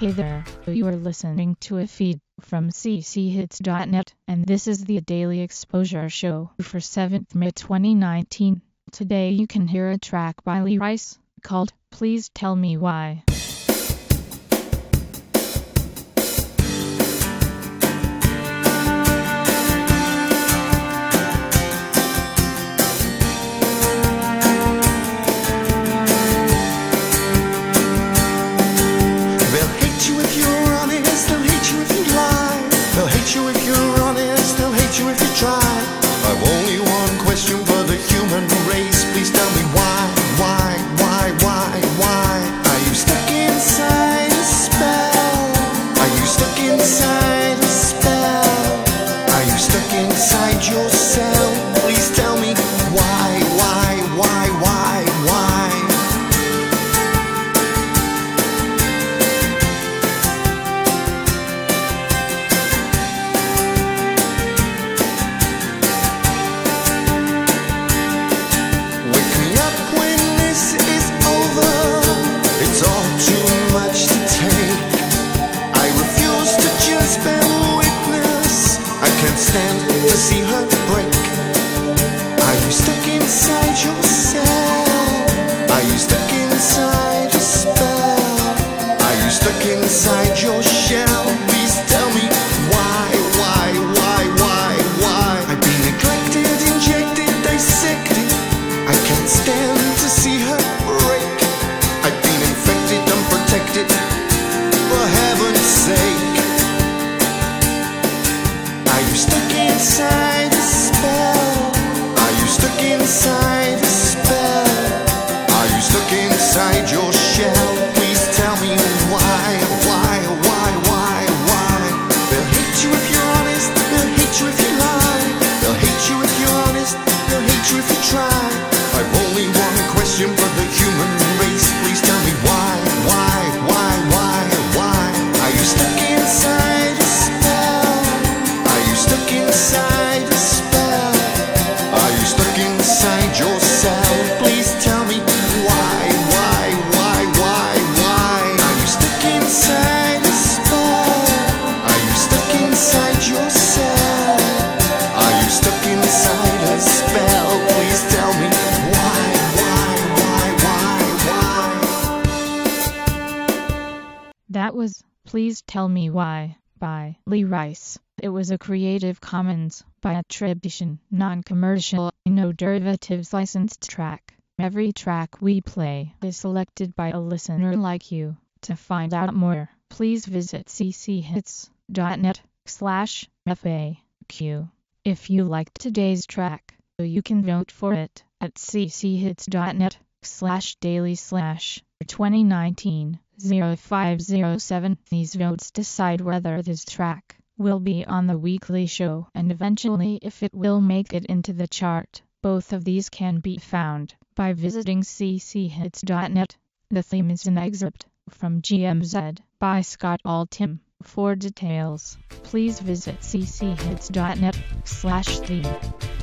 Hey there, you are listening to a feed from cchits.net, and this is the Daily Exposure Show for 7th May 2019. Today you can hear a track by Lee Rice, called Please Tell Me Why. I've only one question for the human race. Please tell me why? Are you stuck inside a spell? Are you stuck inside a spell? Are you stuck inside yourself? Please tell me why? Stand to see her break. Are you stuck inside yourself? Are you stuck inside a spell? Are you stuck inside your shell? Please tell me why? I've been neglected, injected, dissected. I can't stand to see her break. I've been infected, unprotected, for heaven's sake. Are you stuck inside a spell? Are you stuck inside a spell? Are you stuck inside your shell? Please tell me why? They'll hate you if you're honest, they'll hate you if you lie. They'll hate you if you're honest, they'll hate you if you try. I've only one question for the human race. Please tell me why? Are you stuck inside a spell? Are you stuck inside a spell? Are you stuck inside yourself? Please tell me why? Are you stuck inside a spell? Are you stuck inside yourself? Are you stuck inside a spell? Please tell me why? That was Please Tell Me Why by Lee Rice. It was a Creative Commons by attribution, non-commercial, no derivatives licensed track. Every track we play is selected by a listener like you. To find out more, please visit cchits.net/FAQ. If you liked today's track, you can vote for it at cchits.net/daily/2019-0507. These votes decide whether this track will be on the weekly show and eventually if it will make it into the chart. Both of these can be found by visiting cchits.net. The theme is an excerpt from GMZ by Scott Altham. For details, please visit cchits.net/theme.